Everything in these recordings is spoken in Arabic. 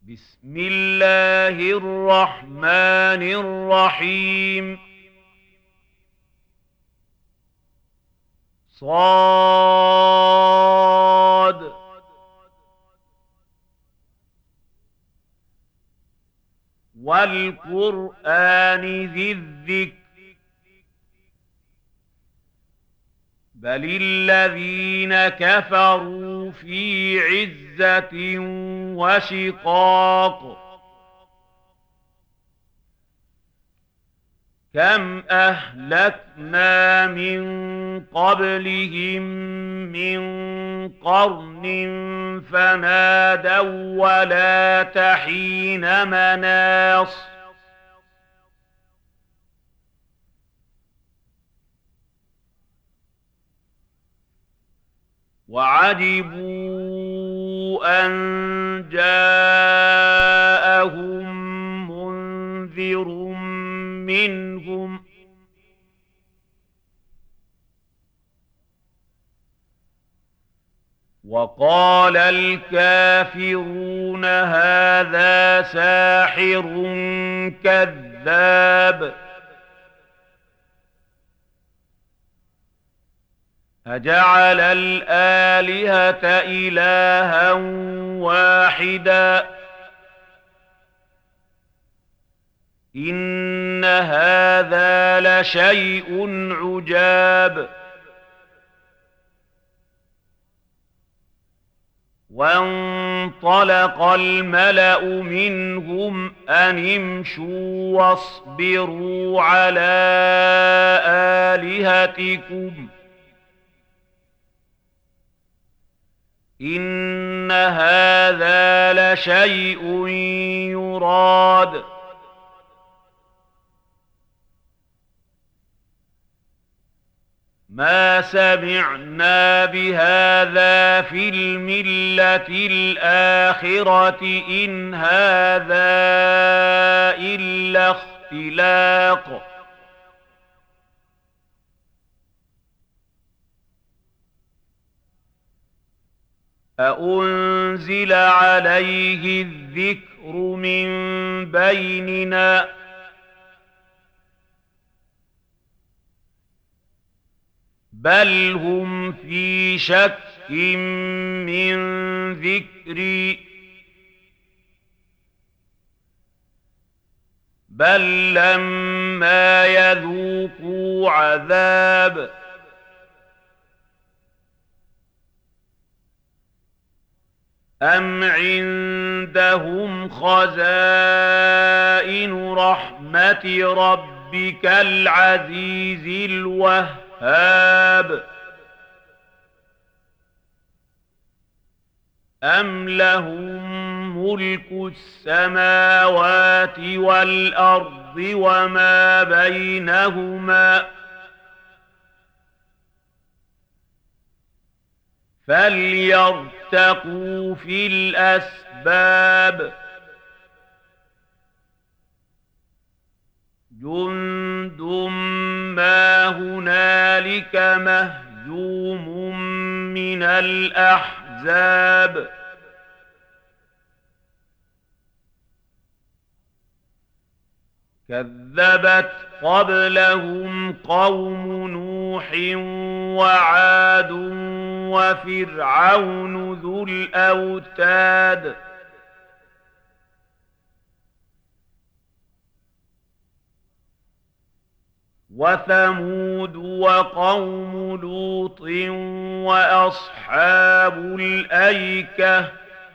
بسم الله الرحمن الرحيم صاد والقرآن ذي الذكر بل الذين كفروا في عزة وشقاق كم أهلكنا من قبلهم من قرن فنادوا ولا تحين مناص وعجبوا أن جاءهم منذر منهم وقال الكافرون هذا ساحر كذاب أجعل الآلهة إلها واحدا إن هذا لشيء عجاب وانطلق الملأ منهم أن امشوا واصبروا على آلهتكم إن هذا لشيء يراد ما سمعنا بهذا في الملة الآخرة إن هذا إلا اختلاق أأنزل عليه الذكر من بيننا بل هم في شك من ذكري بل لما يذوقوا عذاب أم عندهم خزائن رحمة ربك العزيز الوهاب أم لهم ملك السماوات والأرض وما بينهما فليرتقوا في الأسباب جند ما هنالك مهزوم من الأحزاب كذبت قبلهم قوم نوح وعاد وفرعون ذو الأوتاد وثمود وقوم لوط وأصحاب الأيكة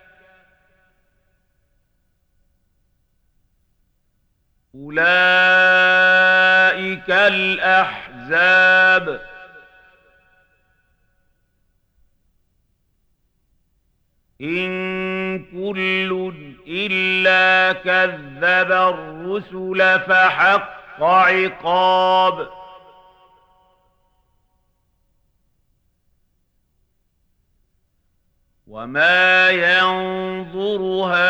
أولئك الأحزاب إن كل إلا كذب الرسل فحق عقاب وما ينظر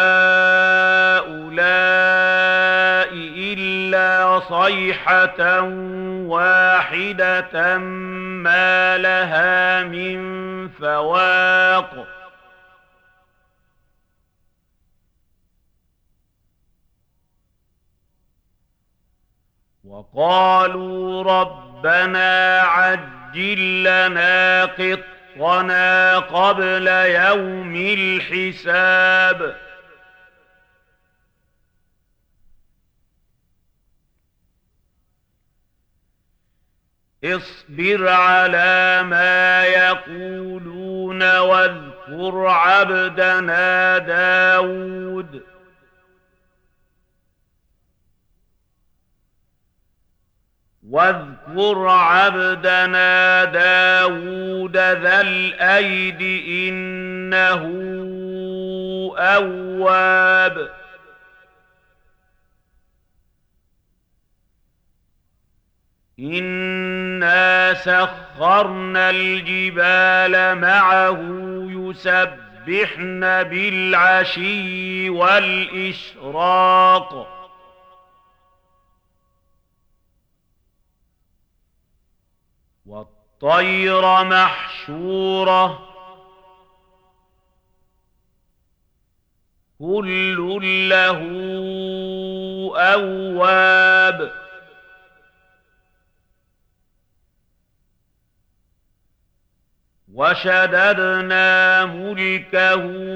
هؤلاء إلا صيحة واحدة ما لها من فواق وقالوا ربنا عجل لنا قطنا قبل يوم الحساب اصبر على ما يقولون واذكر عبدنا داود ذا الأيد إنه أواب إنا سخرنا الجبال معه يسبحن بالعشي والإشراق والطير محشورة كل له أواب وشددنا ملكه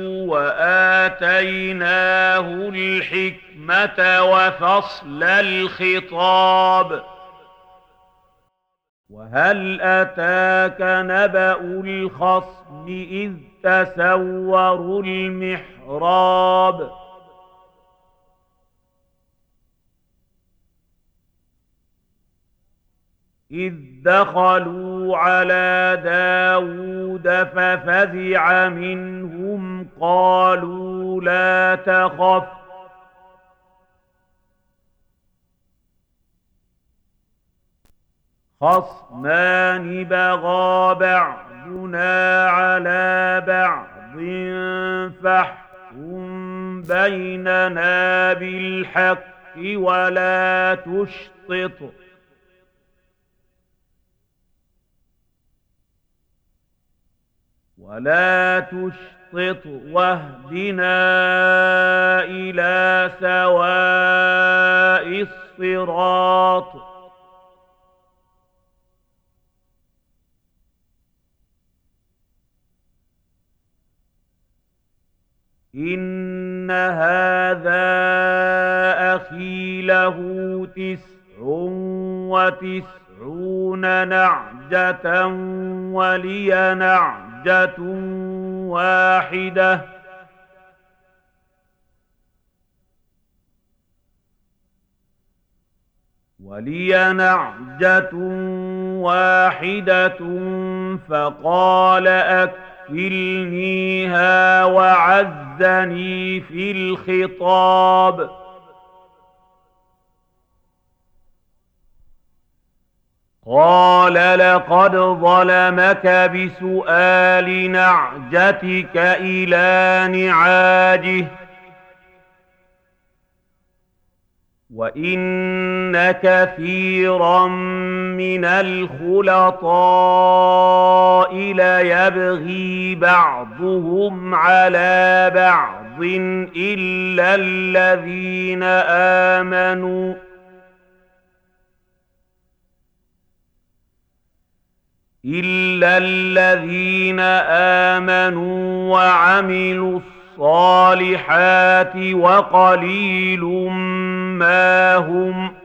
وآتيناه الحكمة وفصل الخطاب وهل أتاك نبأ الخصم إذ تسوروا المحراب إذ دخلوا على داود ففزع منهم قالوا لا تخف خصمان بغى بعضنا على بعض فاحكم بيننا بالحق ولا تشطط واهدنا إلى سواء الصراط إن هذا أخي له 99 نعجة ولي نعجة واحدة فقال أكفلنيها وعزني في الخطاب قال لقد ظلمك بسؤال نعجتك إلى نعاجه وإن كثيرا من الخلطاء ليبغي بعضهم على بعض إلا الذين آمنوا وعملوا الصالحات وقليل ما هم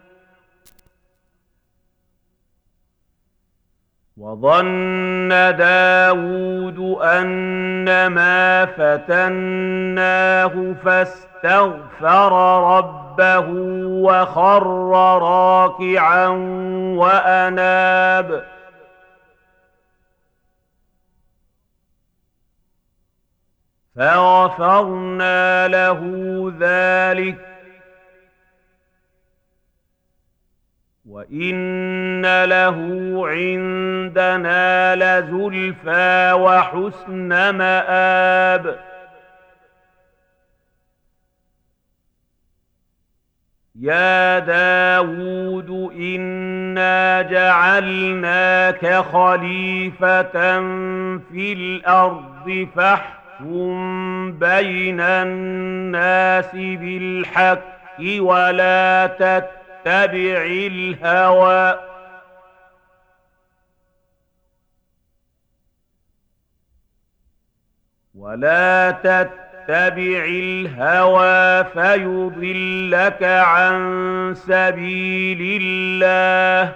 وظن داود أنما فتناه فاستغفر ربه وخر راكعا وأناب فغفرنا له ذلك وإن له عندنا لزلفى وحسن مآب يا داود إنا جعلناك خليفة في الأرض فاحكم بين الناس بالحق ولا تتبع الهوى فيضلك عن سبيل الله.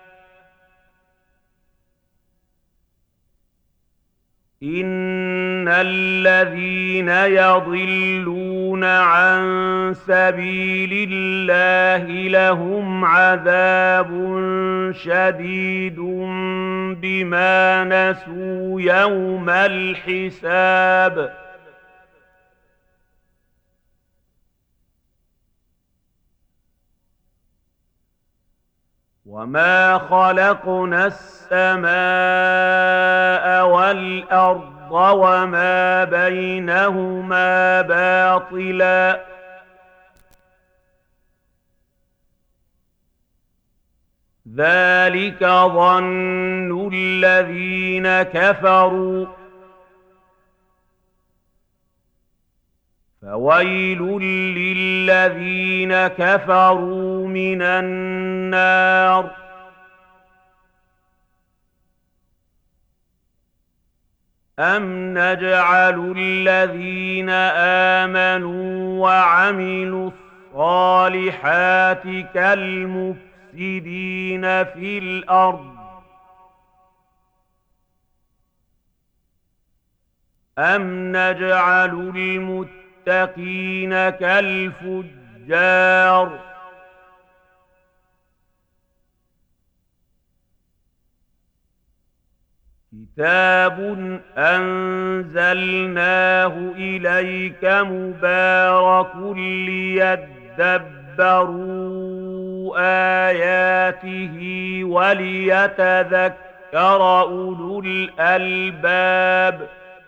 إن الذين يضلون عن سبيل الله لهم عذاب شديد بما نسوا يوم الحساب. وما خلقنا السماء والأرض وما بينهما باطلا ذلك ظن الذين كفروا فويل للذين كفروا من النار. أم نجعل الذين آمنوا وعملوا الصالحات كالمفسدين في الأرض أم نجعل المتقين كالفجار. كتاب أنزلناه إليك مبارك ليدبروا آياته وليتذكر أولو الألباب.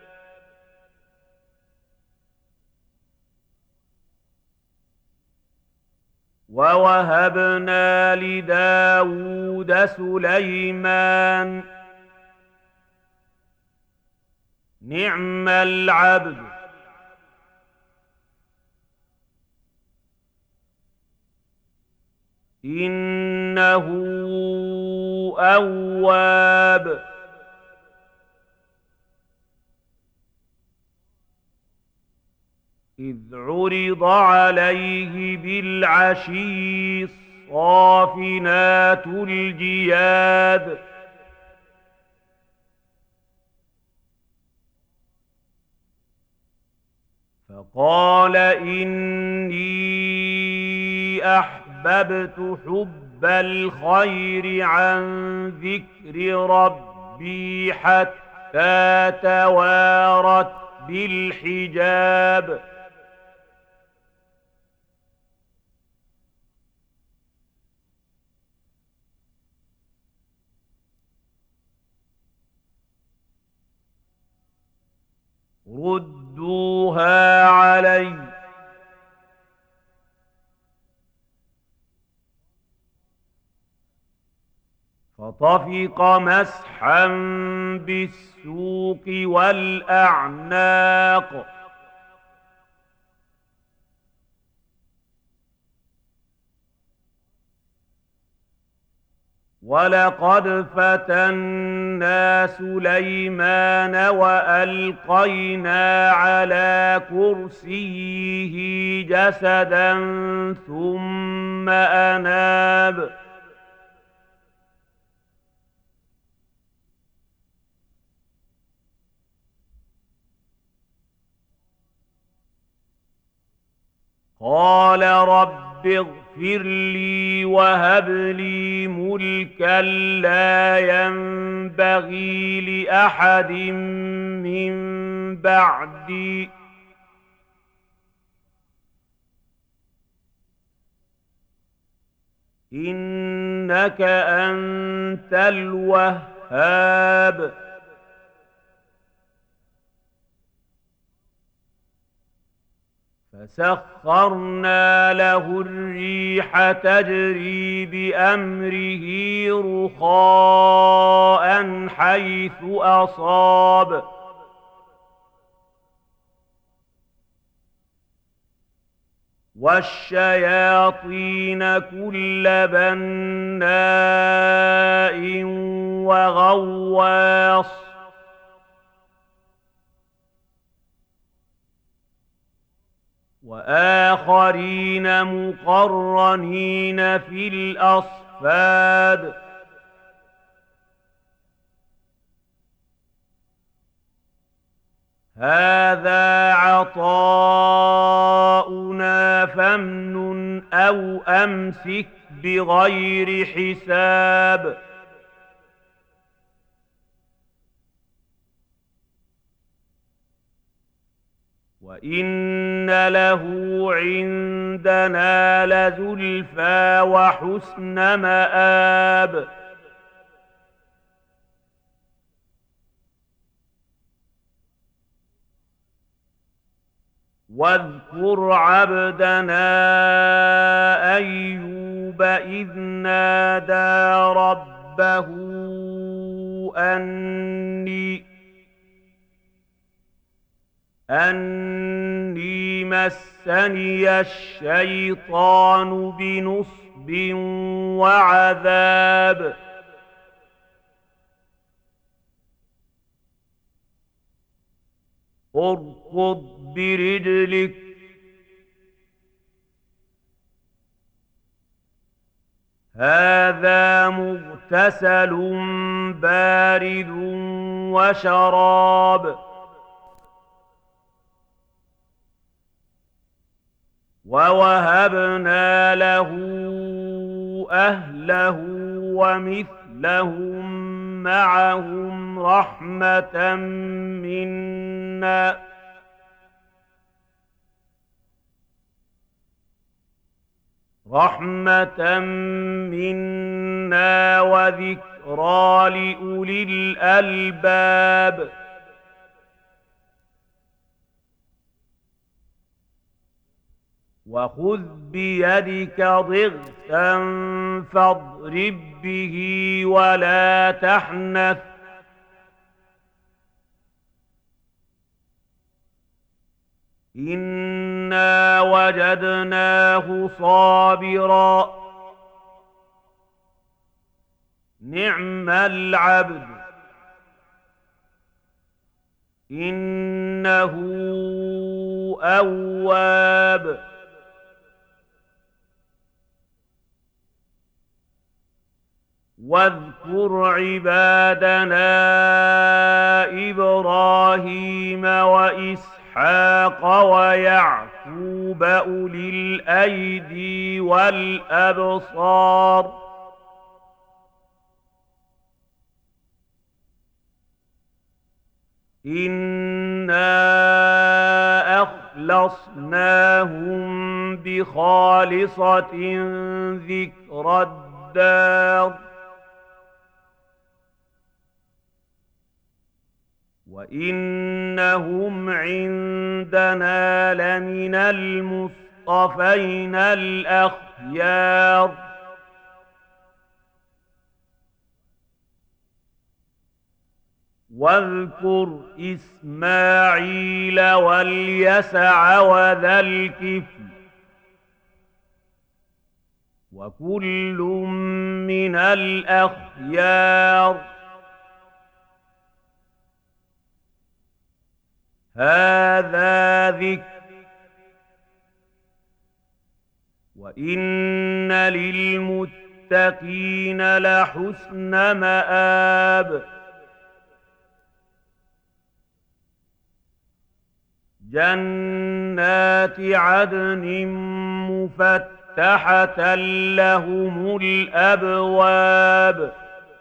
ووهبنا لداود سليمان نعم العبد إنه أواب. إذ عرض عليه بالعشي الصافنات الجياد فقال إني أحببت حب الخير عن ذكر ربي حتى توارت بالحجاب. ردوها علي فطفق مسحا بالسوق والأعناق ولقد فتنا سليمان وألقينا على كرسيه جسدا ثم أناب قال رب اغفر لي وهب لي ملكا لا ينبغي لأحد من بعدي إنك أنت الوهاب. فسخرنا له الريح تجري بأمره رخاء حيث أصاب والشياطين كل بناء وغواص وآخرين مقرنين في الأصفاد هذا عطاؤنا فامنن أو أمسك بغير حساب وإن له عندنا لزلفى وحسن مآب واذكر عبدنا أيوب إذ نادى ربه أني مسني الشيطان بنصب وعذاب اركض برجلك هذا مغتسل بارد وشراب ووهبنا له أهله ومثلهم معهم رحمة منا وذكرى لأولي الألباب وخذ بيدك ضغثا فاضرب به ولا تحنث إنا وجدناه صابرا نعم العبد إنه أواب واذكر عبادنا إبراهيم وإسحاق ويعقوب أولي الأيدي والأبصار إنا أخلصناهم بخالصة ذكر الدار وإنهم عندنا لمن المصطفين الأخيار واذكر إسماعيل واليسع وذا الكفل وكل من الأخيار هذا ذكر وإن للمتقين لحسن مآب جنات عدن مفتحة لهم الأبواب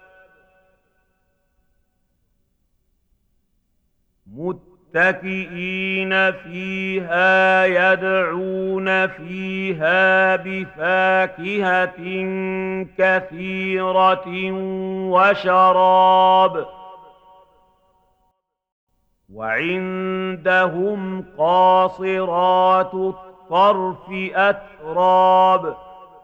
متكئين فيها يدعون فيها بفاكهة كثيرة وشراب وعندهم قاصرات الطرف أتراب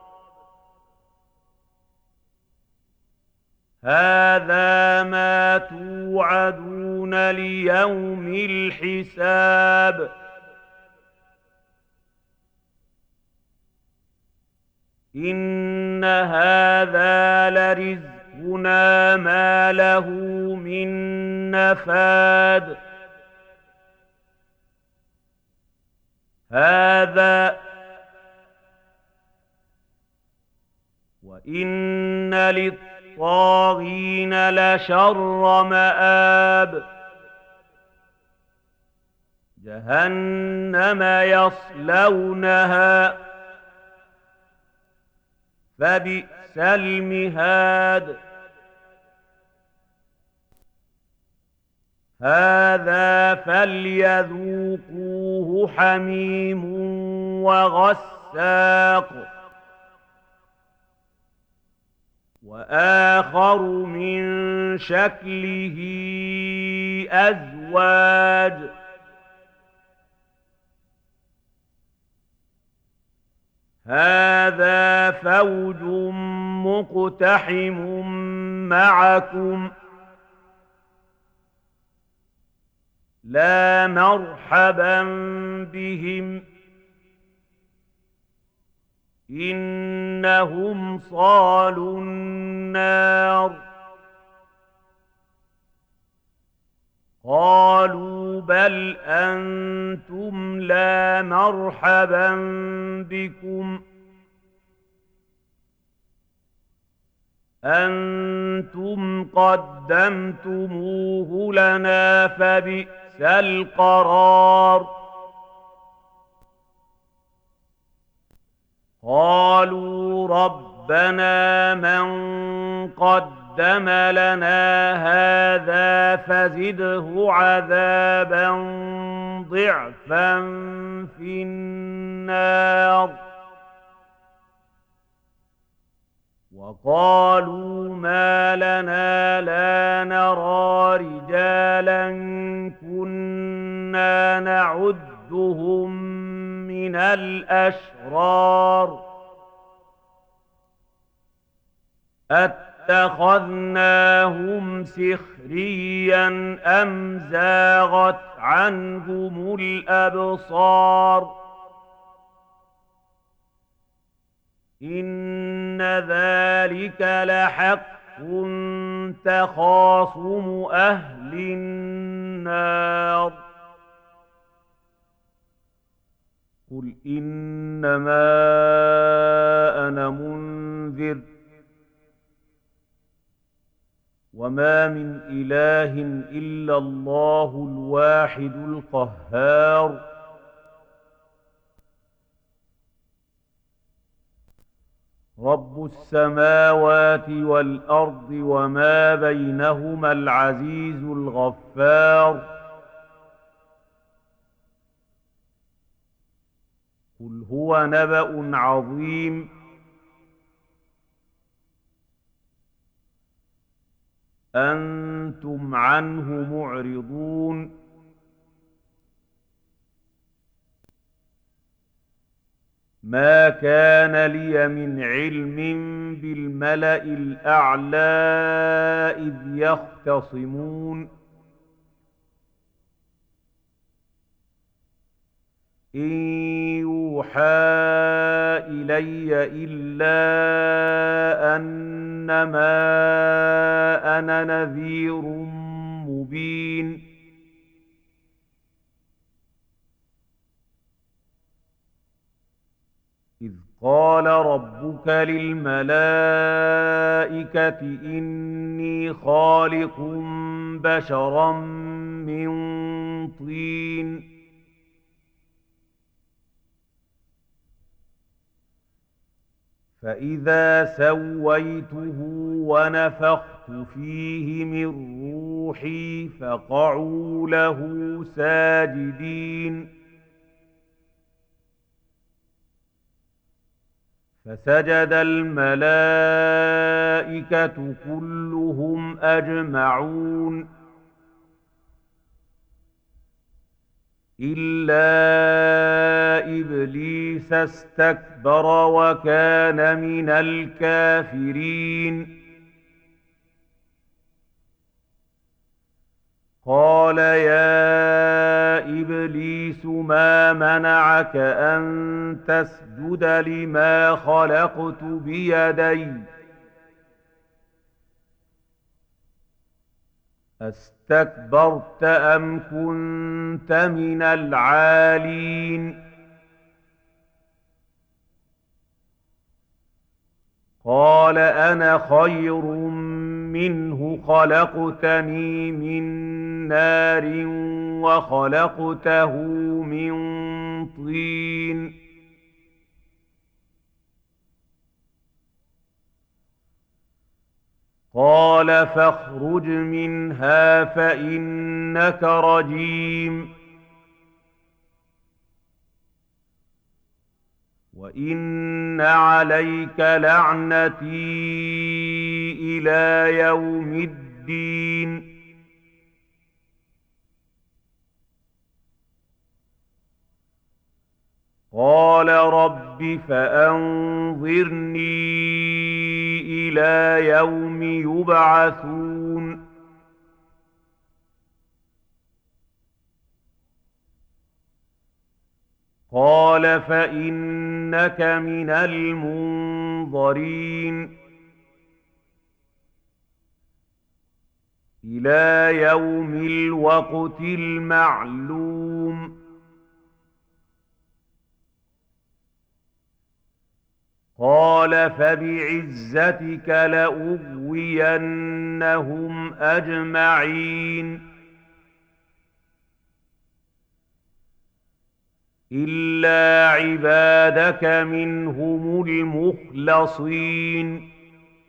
هذا ما توعدون ليوم الحساب إن هذا لرزقنا ما له من نفاد هذا وإن للطاغين لشر مآب جهنم يصلونها فبئس المهاد هذا فليذوقوه حميم وغساق وآخر من شكله أزواج هذا فوج مقتحم معكم لا مرحبا بهم إنهم صالوا النار قالوا بل أنتم لا مرحبا بكم أنتم قدمتموه لنا فبئس القرار قالوا ربنا من قدم لنا هذا فزده عذابا ضعفا في النار وقالوا ما لنا لا نرى رجالا كنا نعدهم من الأشرار أتخذناهم سخريا أم زاغت عنهم الأبصار إن ذلك لحق تخاصم أهل النار قل إنما أنا منذر وما من إله إلا الله الواحد القهار رب السماوات والأرض وما بينهما العزيز الغفار قل هو نبأ عظيم أنتم عنه معرضون ما كان لي من علم بالملأ الأعلى إذ يختصمون إن يوحى إلي إلا أنما أنا نذير مبين إذ قال ربك للملائكة إني خالق بشرا من طين فإذا سويته ونفخت فيه من روحي فقعوا له ساجدين فسجد الملائكة كلهم أجمعون إلا إبليس استكبر وكان من الكافرين قال يا إبليس ما منعك أن تسجد لما خلقت بيدي أستكبرت أم كنت من العالين قال أنا خير منه خلقتني من نار وخلقته من طين قال فاخرج منها فإنك رجيم وإن عليك لعنتي إلى يوم الدين قال رب فأنظرني إلى يوم يبعثون قال فإنك من المنظرين إلى يوم الوقت المعلوم قال فبعزتك لأغوينهم أجمعين إلا عبادك منهم المخلصين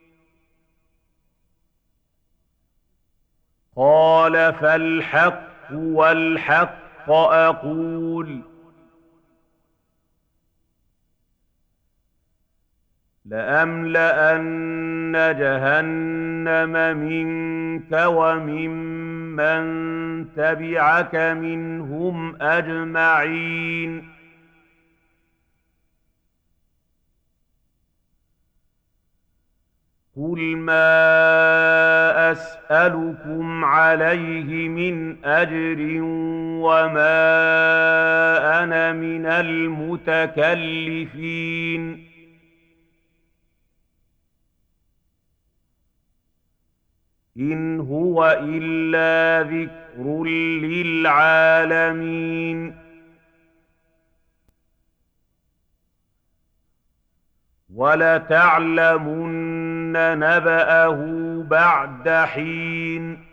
قال فالحق والحق أقول لأملأن جهنم منك وممن تبعك منهم أجمعين قل ما أسألكم عليه من أجر وما أنا من المتكلفين إن هو إلا ذكر للعالمين ولتعلمن نبأه بعد حين